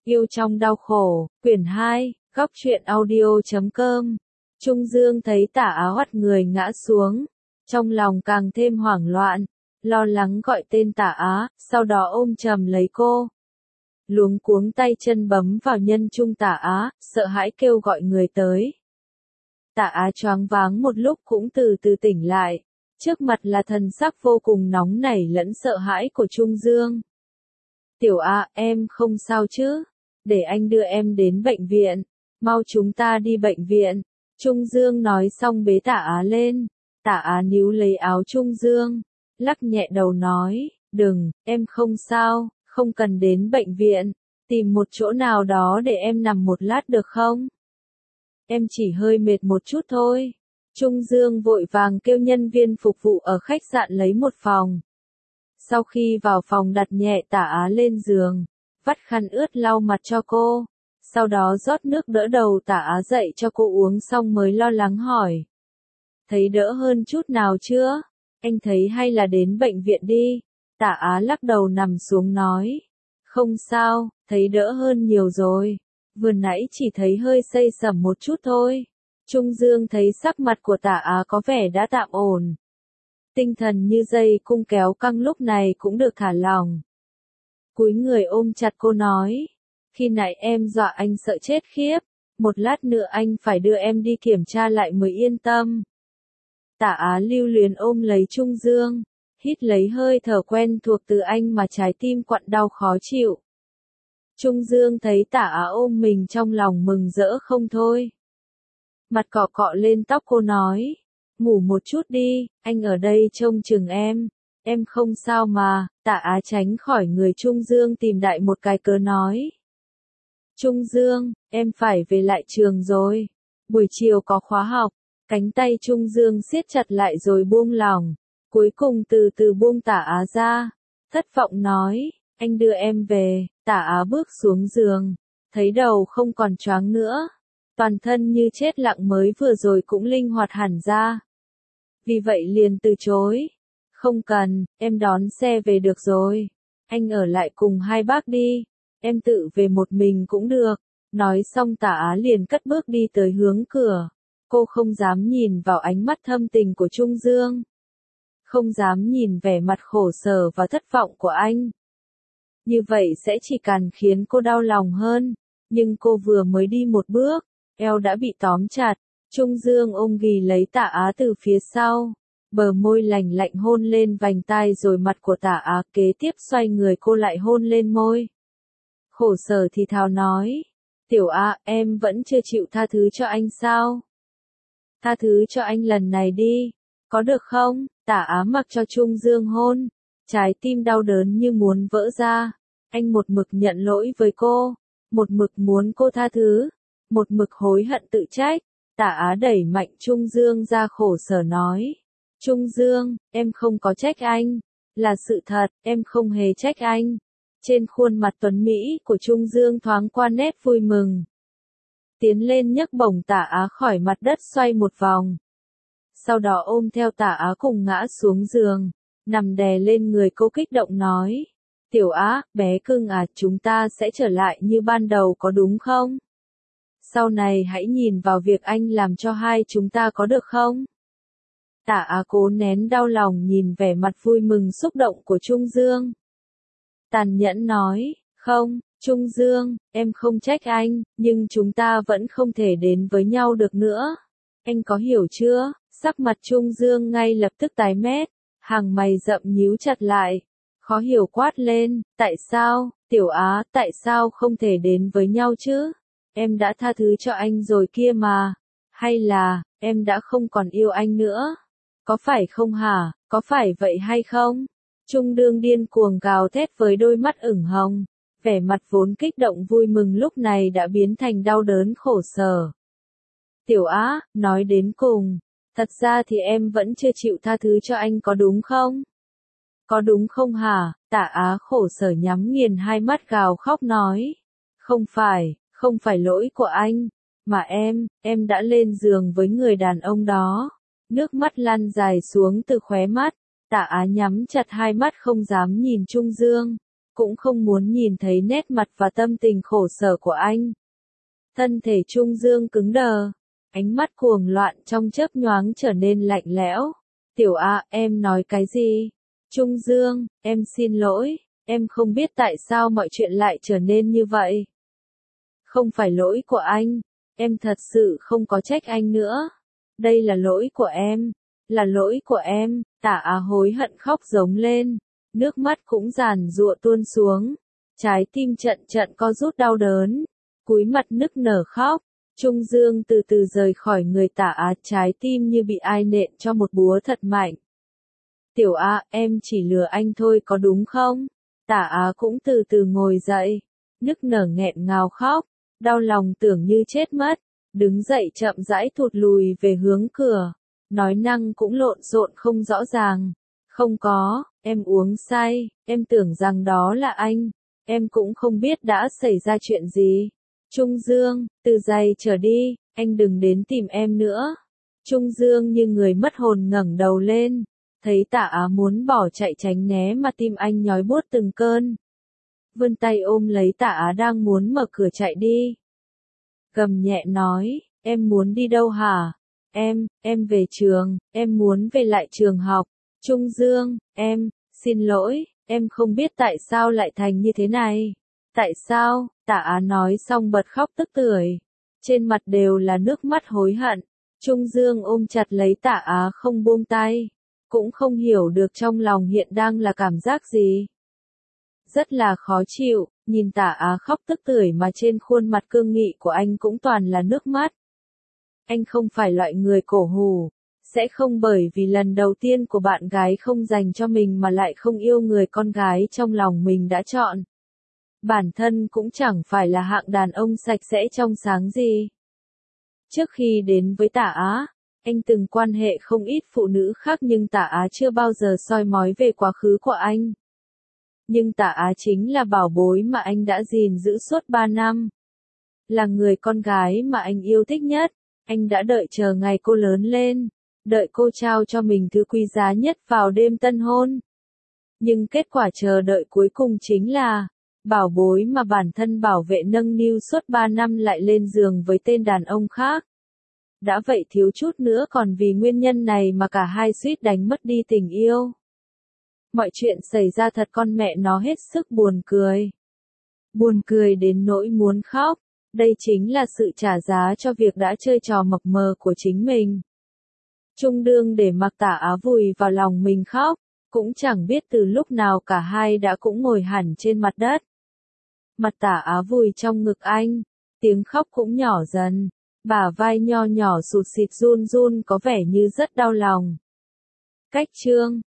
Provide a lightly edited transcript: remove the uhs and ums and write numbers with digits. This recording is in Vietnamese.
Yêu trong đau khổ, quyển 2, góc truyện audio.com. Trung Dương thấy Tả Á hoắt người ngã xuống, trong lòng càng thêm hoảng loạn, lo lắng gọi tên Tả Á, sau đó ôm chầm lấy cô. Luống cuống tay chân bấm vào nhân trung Tả Á, sợ hãi kêu gọi người tới. Tả Á choáng váng một lúc cũng từ từ tỉnh lại, trước mặt là thần sắc vô cùng nóng nảy lẫn sợ hãi của Trung Dương. Tiểu Á, em không sao chứ? Để anh đưa em đến bệnh viện, mau chúng ta đi bệnh viện. Trung Dương nói xong bế Tả Á lên, Tả Á níu lấy áo Trung Dương, lắc nhẹ đầu nói, đừng, em không sao, không cần đến bệnh viện, tìm một chỗ nào đó để em nằm một lát được không? Em chỉ hơi mệt một chút thôi. Trung Dương vội vàng kêu nhân viên phục vụ ở khách sạn lấy một phòng. Sau khi vào phòng đặt nhẹ Tả Á lên giường, vắt khăn ướt lau mặt cho cô, sau đó rót nước đỡ đầu Tả Á dậy cho cô uống xong mới lo lắng hỏi. Thấy đỡ hơn chút nào chưa? Anh thấy hay là đến bệnh viện đi. Tả Á lắc đầu nằm xuống nói. Không sao, thấy đỡ hơn nhiều rồi. Vừa nãy chỉ thấy hơi xây sẩm một chút thôi. Trung Dương thấy sắc mặt của Tả Á có vẻ đã tạm ổn. Tinh thần như dây cung kéo căng lúc này cũng được thả lỏng. Cúi người ôm chặt cô nói. Khi nãy em dọa anh sợ chết khiếp. Một lát nữa anh phải đưa em đi kiểm tra lại mới yên tâm. Tả Á lưu luyến ôm lấy Trung Dương. Hít lấy hơi thở quen thuộc từ anh mà trái tim quặn đau khó chịu. Trung Dương thấy Tả Á ôm mình trong lòng mừng rỡ không thôi. Mặt cọ cọ lên tóc cô nói. Ngủ một chút đi, anh ở đây trông chừng em không sao mà. Tả Á tránh khỏi người Trung Dương tìm đại một cái cớ nói. Trung Dương, em phải về lại trường rồi, buổi chiều có khóa học. Cánh tay Trung Dương siết chặt lại rồi buông lỏng, cuối cùng từ từ buông Tả Á ra, thất vọng nói, anh đưa em về. Tả Á bước xuống giường, thấy đầu không còn choáng nữa, toàn thân như chết lặng mới vừa rồi cũng linh hoạt hẳn ra. Vì vậy liền từ chối. Không cần, em đón xe về được rồi. Anh ở lại cùng hai bác đi. Em tự về một mình cũng được. Nói xong Tả Á liền cất bước đi tới hướng cửa. Cô không dám nhìn vào ánh mắt thâm tình của Trung Dương. Không dám nhìn vẻ mặt khổ sở và thất vọng của anh. Như vậy sẽ chỉ càng khiến cô đau lòng hơn. Nhưng cô vừa mới đi một bước, eo đã bị tóm chặt. Trung Dương ôm ghì lấy Tả Á từ phía sau, bờ môi lành lạnh hôn lên vành tai rồi mặt của Tả Á kế tiếp xoay người cô lại hôn lên môi. Khổ sở thì thào nói, Tiểu Á, em vẫn chưa chịu tha thứ cho anh sao? Tha thứ cho anh lần này đi, có được không? Tả Á mặc cho Trung Dương hôn, trái tim đau đớn như muốn vỡ ra. Anh một mực nhận lỗi với cô, một mực muốn cô tha thứ, một mực hối hận tự trách. Tả Á đẩy mạnh Trung Dương ra khổ sở nói. Trung Dương, em không có trách anh. Là sự thật, em không hề trách anh. Trên khuôn mặt tuấn Mỹ của Trung Dương thoáng qua nét vui mừng. Tiến lên nhấc bổng Tả Á khỏi mặt đất xoay một vòng. Sau đó ôm theo Tả Á cùng ngã xuống giường, nằm đè lên người cô kích động nói. Tiểu Á, bé cưng à, chúng ta sẽ trở lại như ban đầu có đúng không? Sau này hãy nhìn vào việc anh làm cho hai chúng ta có được không? Tả Á cố nén đau lòng nhìn vẻ mặt vui mừng xúc động của Trung Dương. Tàn nhẫn nói, không, Trung Dương, em không trách anh, nhưng chúng ta vẫn không thể đến với nhau được nữa. Anh có hiểu chưa? Sắc mặt Trung Dương ngay lập tức tái mét, hàng mày rậm nhíu chặt lại. Khó hiểu quát lên, tại sao, Tiểu Á, tại sao không thể đến với nhau chứ? Em đã tha thứ cho anh rồi kia mà. Hay là, em đã không còn yêu anh nữa? Có phải không hả? Có phải vậy hay không? Trung Dương điên cuồng gào thét với đôi mắt ửng hồng. Vẻ mặt vốn kích động vui mừng lúc này đã biến thành đau đớn khổ sở. Tiểu Á, nói đến cùng, thật ra thì em vẫn chưa chịu tha thứ cho anh có đúng không? Có đúng không hả? Tả Á khổ sở nhắm nghiền hai mắt gào khóc nói. Không phải lỗi của anh, mà em đã lên giường với người đàn ông đó. Nước mắt lăn dài xuống từ khóe mắt, Tả Á nhắm chặt hai mắt không dám nhìn Trung Dương. cũng không muốn nhìn thấy nét mặt và tâm tình khổ sở của anh. Thân thể Trung Dương cứng đờ, ánh mắt cuồng loạn trong chớp nhoáng trở nên lạnh lẽo. Tiểu A, em nói cái gì? Trung Dương, em xin lỗi, em không biết tại sao mọi chuyện lại trở nên như vậy. Không phải lỗi của anh, em thật sự không có trách anh nữa. Đây là lỗi của em, là lỗi của em. Tả Á hối hận khóc giống lên, nước mắt cũng giàn giụa tuôn xuống, trái tim trận trận co rút đau đớn, cúi mặt nức nở khóc. Trung Dương từ từ rời khỏi người Tả Á, trái tim như bị ai nện cho một búa thật mạnh. Tiểu A, em chỉ lừa anh thôi có đúng không? Tả Á cũng từ từ ngồi dậy, nức nở nghẹn ngào khóc, đau lòng tưởng như chết mất, đứng dậy chậm rãi thụt lùi về hướng cửa, nói năng cũng lộn xộn không rõ ràng. Không có, em uống say, em tưởng rằng đó là anh, em cũng không biết đã xảy ra chuyện gì. Trung Dương, từ giày trở đi, anh đừng đến tìm em nữa. Trung Dương như người mất hồn ngẩng đầu lên, thấy Tả Á muốn bỏ chạy tránh né mà tim anh nhói buốt từng cơn. Vươn tay ôm lấy Tả Á đang muốn mở cửa chạy đi. Gầm nhẹ nói, em muốn đi đâu hả? Em về trường, em muốn về lại trường học. Trung Dương, xin lỗi, em không biết tại sao lại thành như thế này. Tại sao? Tả Á nói xong bật khóc tức tưởi. Trên mặt đều là nước mắt hối hận. Trung Dương ôm chặt lấy Tả Á không buông tay. Cũng không hiểu được trong lòng hiện đang là cảm giác gì. Rất là khó chịu, nhìn Tả Á khóc tức tưởi mà trên khuôn mặt cương nghị của anh cũng toàn là nước mắt. Anh không phải loại người cổ hủ, sẽ không bởi vì lần đầu tiên của bạn gái không dành cho mình mà lại không yêu người con gái trong lòng mình đã chọn. Bản thân cũng chẳng phải là hạng đàn ông sạch sẽ trong sáng gì. Trước khi đến với Tả Á, anh từng quan hệ không ít phụ nữ khác nhưng Tả Á chưa bao giờ soi mói về quá khứ của anh. Nhưng Tả Á chính là bảo bối mà anh đã gìn giữ suốt 3 năm. Là người con gái mà anh yêu thích nhất, anh đã đợi chờ ngày cô lớn lên, đợi cô trao cho mình thứ quý giá nhất vào đêm tân hôn. Nhưng kết quả chờ đợi cuối cùng chính là, bảo bối mà bản thân bảo vệ nâng niu suốt 3 năm lại lên giường với tên đàn ông khác. Đã vậy thiếu chút nữa còn vì nguyên nhân này mà cả hai suýt đánh mất đi tình yêu. Mọi chuyện xảy ra thật con mẹ nó hết sức buồn cười. Buồn cười đến nỗi muốn khóc. Đây chính là sự trả giá cho việc đã chơi trò mập mờ của chính mình. Trung đương để mặc Tả Á vùi vào lòng mình khóc, cũng chẳng biết từ lúc nào cả hai đã cũng ngồi hẳn trên mặt đất. Mặt Tả Á vùi trong ngực anh, tiếng khóc cũng nhỏ dần, bả vai nho nhỏ sụt sịt run run có vẻ như rất đau lòng. Cách chương